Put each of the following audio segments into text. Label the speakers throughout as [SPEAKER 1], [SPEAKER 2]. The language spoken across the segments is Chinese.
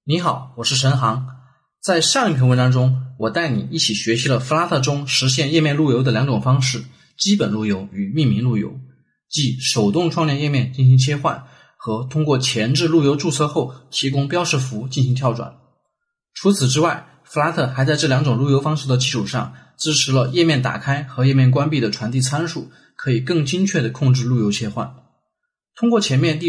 [SPEAKER 1] 你好，我是陈航。在上一篇文章中，我带你一起学习了 Flutter 中实现页面路由的两种方式：基本路由与命名路由，即手动创建页面进行切换和通过前置路由注册后提供标识符进行跳转。除此之外， Flutter 还在这两种路由方式的基础上支持了页面打开和页面关闭的传递参数，可以更精确地控制路由切换。通过前面第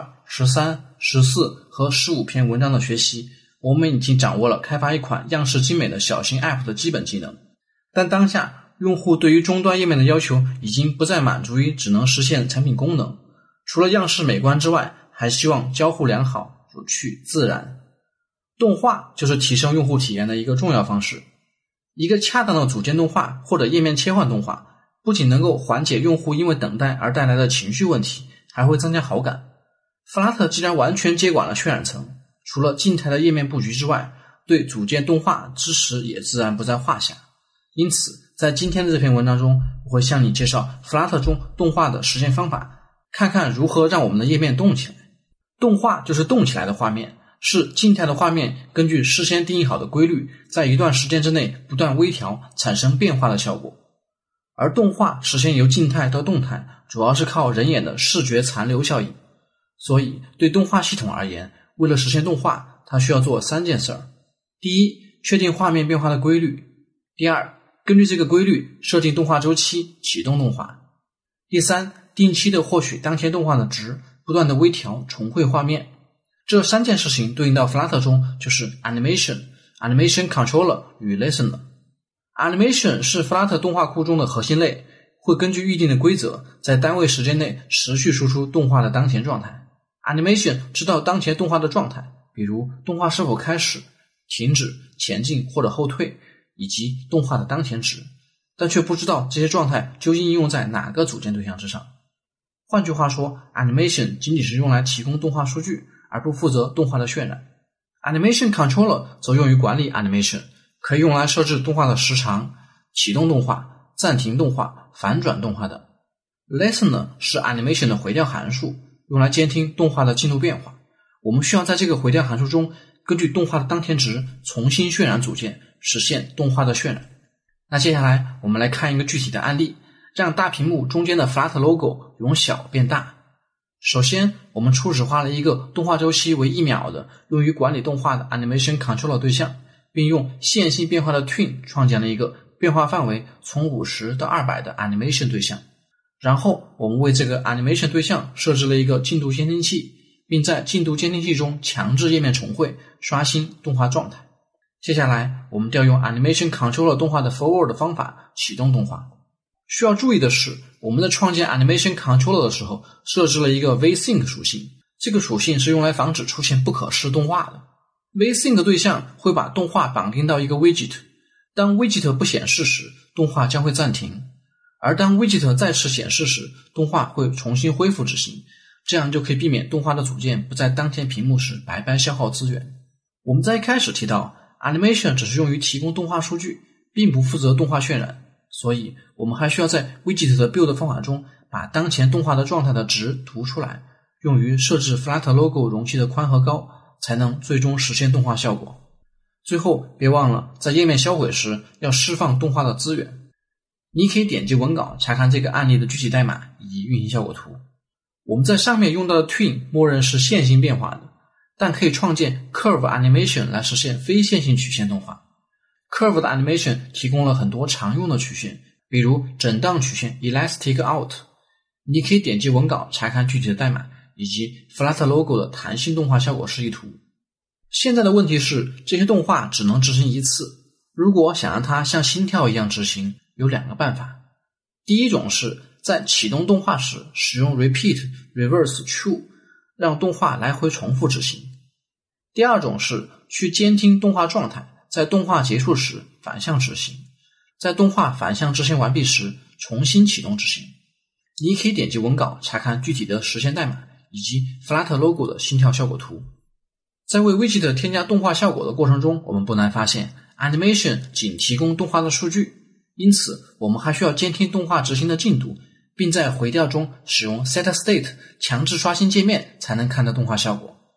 [SPEAKER 1] 12、13、14和15篇文章的学习，我们已经掌握了开发一款样式精美的小型 App 的基本技能。但当下用户对于终端页面的要求已经不再满足于只能实现产品功能，除了样式美观之外，还希望交互良好、有趣、自然。动画就是提升用户体验的一个重要方式。一个恰当的组件动画或者页面切换动画，不仅能够缓解用户因为等待而带来的情绪问题，还会增加好感。Flutter 既然完全接管了渲染层，除了静态的页面布局之外，对组件动画支持也自然不在话下。因此，在今天的这篇文章中，我会向你介绍 Flutter 中动画的实现方法，看看如何让我们的页面动起来。动画就是动起来的画面，是静态的画面根据事先定义好的规律，在一段时间之内不断微调产生变化的效果。而动画实现由静态到动态，主要是靠人眼的视觉残留效应。所以对动画系统而言，为了实现动画，它需要做3件事。第一，确定画面变化的规律。第二，根据这个规律设定动画周期，启动动画。第三，定期的获取当前动画的值，不断的微调重绘画面。这3件事情对应到 Flutter 中就是 Animation、Animation Controller 与 Listener。Animation 是 Flutter 动画库中的核心类，会根据预定的规则，在单位时间内持续输出动画的当前状态。Animation 知道当前动画的状态，比如动画是否开始、停止、前进或者后退，以及动画的当前值，但却不知道这些状态究竟应用在哪个组件对象之上。换句话说， Animation 仅仅是用来提供动画数据，而不负责动画的渲染。Animation Controller 则用于管理 Animation， 可以用来设置动画的时长、启动动画、暂停动画、反转动画等。Listener 是 Animation 的回调函数，用来监听动画的进度变化。我们需要在这个回调函数中，根据动画的当前值重新渲染组件，实现动画的渲染。那接下来我们来看一个具体的案例，让大屏幕中间的 Flutter logo 由小变大。首先，我们初始化了一个动画周期为1秒的用于管理动画的 Animation Controller 对象，并用线性变化的 Tween 创建了一个变化范围从50到200的 Animation 对象。然后我们为这个 Animation 对象设置了一个进度监听器，并在进度监听器中强制页面重绘，刷新动画状态。接下来我们调用 Animation Controller 动画的 Forward 方法启动动画。需要注意的是，我们在创建 Animation Controller 的时候设置了一个 VSync 属性，这个属性是用来防止出现不可视动画的。VSync 对象会把动画绑定到一个 widget， 当 widget 不显示时，动画将会暂停，而当 widget 再次显示时，动画会重新恢复执行，这样就可以避免动画的组件不在当前屏幕时白白消耗资源。我们在一开始提到 Animation 只是用于提供动画数据，并不负责动画渲染，所以我们还需要在 widget 的 build 方法中把当前动画的状态的值读出来，用于设置 Flutter logo 容器的宽和高，才能最终实现动画效果。最后别忘了在页面销毁时要释放动画的资源。你可以点击文稿查看这个案例的具体代码以及运行效果图。我们在上面用到的 Tween 默认是线性变化的，但可以创建 Curve Animation 来实现非线性曲线动画。Curve 的 Animation 提供了很多常用的曲线，比如震荡曲线 Elastic Out。你可以点击文稿查看具体的代码以及 Flutter logo 的弹性动画效果示意图。现在的问题是，这些动画只能执行一次，如果想让它像心跳一样执行，有2个办法。第一种是在启动动画时使用 Repeat、Reverse、True， 让动画来回重复执行。第二种是去监听动画状态，在动画结束时反向执行，在动画反向执行完毕时重新启动执行。你可以点击文稿查看具体的实现代码以及 Flutter logo 的心跳效果图。在为 widget 添加动画效果的过程中，我们不难发现 Animation 仅提供动画的数据，因此我们还需要监听动画执行的进度，并在回调中使用 SetState 强制刷新界面才能看到动画效果。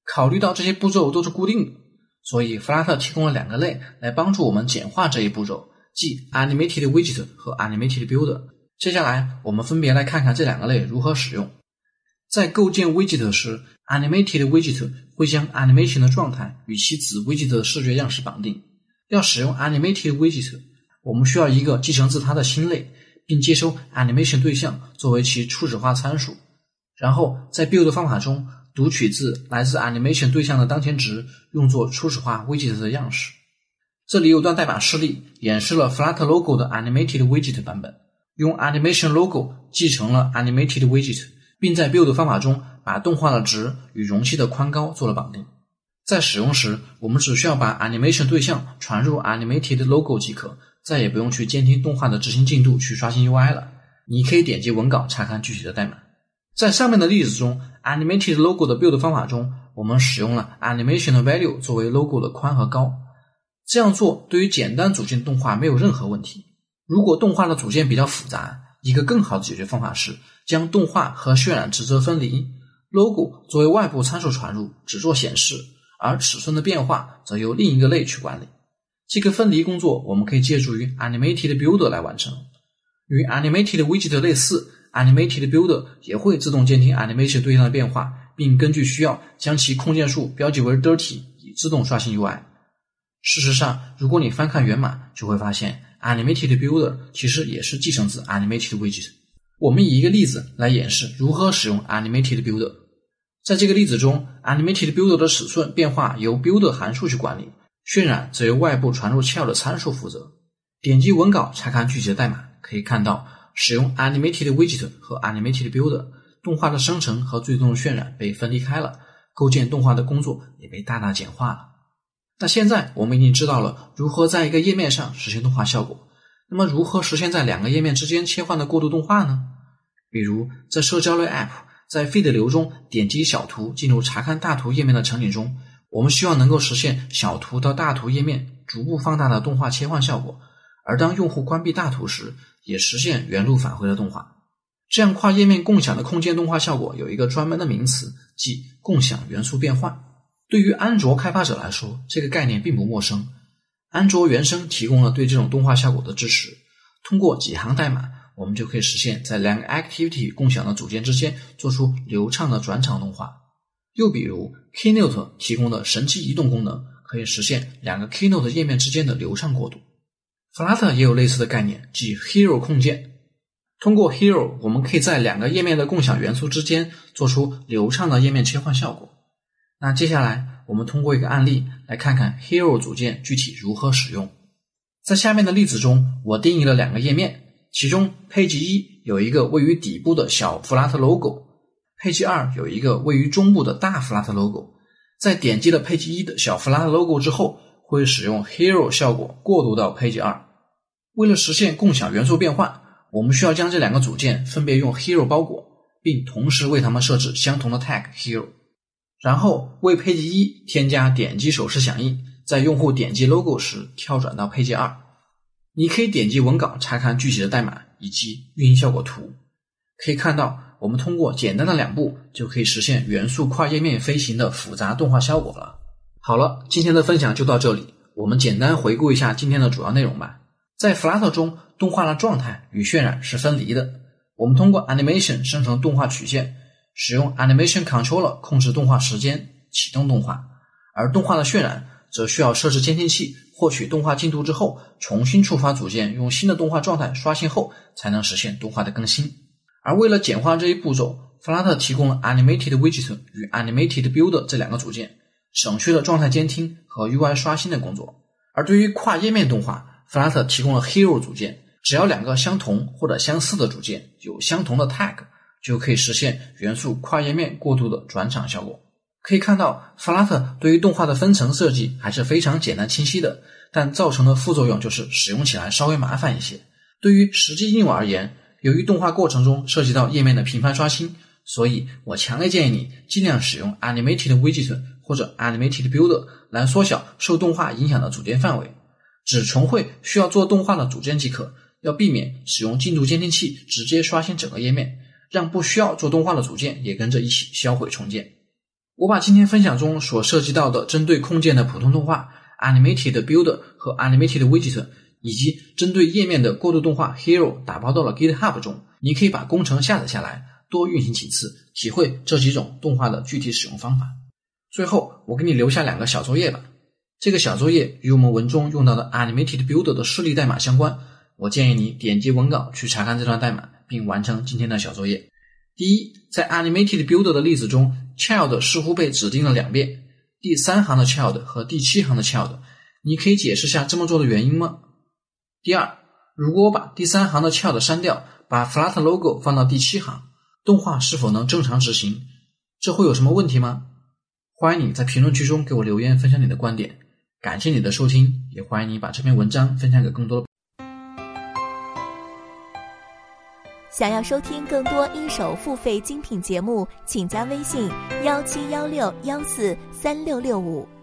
[SPEAKER 1] 考虑到这些步骤都是固定的，所以 Flutter 提供了2个类来帮助我们简化这一步骤，即 Animated Widget 和 Animated Builder。接下来我们分别来看看这2个类如何使用。在构建 Widget 时， Animated Widget 会将 Animation 的状态与其子 Widget 的视觉样式绑定。要使用 Animated Widget， 我们需要一个继承自它的新类，并接收 Animation 对象作为其初始化参数，然后在 Build 方法中读取自来自 Animation 对象的当前值，用作初始化 Widget 的样式。这里有段代码示例演示了 Flutter Logo 的 Animated Widget 版本，用 Animation Logo 继承了 Animated Widget， 并在 Build 方法中把动画的值与容器的宽高做了绑定。在使用时，我们只需要把 Animation 对象传入 Animated Logo 即可，再也不用去监听动画的执行进度去刷新 UI 了。你可以点击文稿查看具体的代码。在上面的例子中， Animated Logo 的 Build 方法中，我们使用了 Animation 的 Value 作为 Logo 的宽和高。这样做对于简单组件动画没有任何问题。如果动画的组件比较复杂，一个更好的解决方法是将动画和渲染职责分离， Logo 作为外部参数传入，只做显示，而尺寸的变化则由另一个类去管理。这个分离工作我们可以借助于 Animated Builder 来完成。与 Animated Widget 类似， Animated Builder 也会自动监听 Animation 对象的变化，并根据需要将其空间数标记为 dirty 以自动刷新 UI。 事实上，如果你翻看源码，就会发现 Animated Builder 其实也是继承自 Animated Widget。 我们以一个例子来演示如何使用 Animated Builder。在这个例子中， Animated Builder 的尺寸变化由 Builder 函数去管理，渲染则由外部传入切尔的参数负责。点击文稿查看具体的代码，可以看到使用 Animated Widget 和 Animated Builder， 动画的生成和最终的渲染被分离开了，构建动画的工作也被大大简化了。那现在我们已经知道了如何在一个页面上实现动画效果，那么如何实现在2个页面之间切换的过渡动画呢？比如在社交类 App， 在 Feed 流中点击小图进入查看大图页面的场景中，我们希望能够实现小图到大图页面逐步放大的动画切换效果，而当用户关闭大图时，也实现原路返回的动画。这样跨页面共享的空间动画效果有一个专门的名词，即共享元素变换。对于安卓开发者来说，这个概念并不陌生。安卓原生提供了对这种动画效果的支持，通过几行代码，我们就可以实现在2个 Activity 共享的组件之间做出流畅的转场动画。又比如 Keynote 提供的神奇移动功能，可以实现2个 Keynote 页面之间的流畅过渡。Flutter 也有类似的概念，即 Hero 控件。通过 Hero， 我们可以在2个页面的共享元素之间做出流畅的页面切换效果。那接下来我们通过一个案例来看看 Hero 组件具体如何使用。在下面的例子中，我定义了2个页面，其中 Page 1有一个位于底部的小 Flutter Logo， Page 2有一个位于中部的大 Flutter Logo。 在点击了 Page 1的小 Flutter Logo 之后，会使用 Hero 效果过渡到 Page 2。 为了实现共享元素变换，我们需要将这2个组件分别用 Hero 包裹，并同时为它们设置相同的 tag Hero， 然后为 Page 1添加点击手势响应，在用户点击 Logo 时跳转到 Page 2。 你可以点击文稿查看具体的代码以及运营效果图。可以看到，我们通过简单的2步就可以实现元素跨页面飞行的复杂动画效果了。好了，今天的分享就到这里，我们简单回顾一下今天的主要内容吧。在 Flutter 中，动画的状态与渲染是分离的。我们通过 Animation 生成动画曲线，使用 Animation Controller 控制动画时间，启动动画。而动画的渲染则需要设置监听器，获取动画进度之后，重新触发组件，用新的动画状态刷新后，才能实现动画的更新。而为了简化这一步骤， Flutter 提供了 Animated Widget 与 Animated Builder 这2个组件，省去了状态监听和 UI 刷新的工作。而对于跨页面动画， Flutter 提供了 Hero 组件，只要2个相同或者相似的组件有相同的 tag， 就可以实现元素跨页面过渡的转场效果。可以看到 Flutter 对于动画的分层设计还是非常简单清晰的，但造成的副作用就是使用起来稍微麻烦一些。对于实际应用而言，由于动画过程中涉及到页面的频繁刷新，所以我强烈建议你尽量使用 Animated Widget 或者 Animated Builder 来缩小受动画影响的组件范围，只重绘需要做动画的组件即可，要避免使用进度监听器直接刷新整个页面，让不需要做动画的组件也跟着一起销毁重建。 我把今天分享中所涉及到的针对控件的普通动画 Animated Builder 和 Animated Widget 以及针对页面的过渡动画 Hero 打包到了 GitHub 中，你可以把工程下载下来，多运行几次，体会这几种动画的具体使用方法。最后我给你留下2个小作业吧，这个小作业与我们文中用到的 Animated Builder 的示例代码相关，我建议你点击文稿去查看这段代码，并完成今天的小作业。第一，在 Animated Builder 的例子中 child 似乎被指定了2遍，第3行的 child 和第7行的 child， 你可以解释下这么做的原因吗？第二，如果我把第3行的 child 删掉，把 flat logo 放到第7行，动画是否能正常执行？这会有什么问题吗？欢迎你在评论区中给我留言分享你的观点。感谢你的收听，也欢迎你把这篇文章分享给更多的。
[SPEAKER 2] 想要收听更多一手付费精品节目，请加微信1716143665。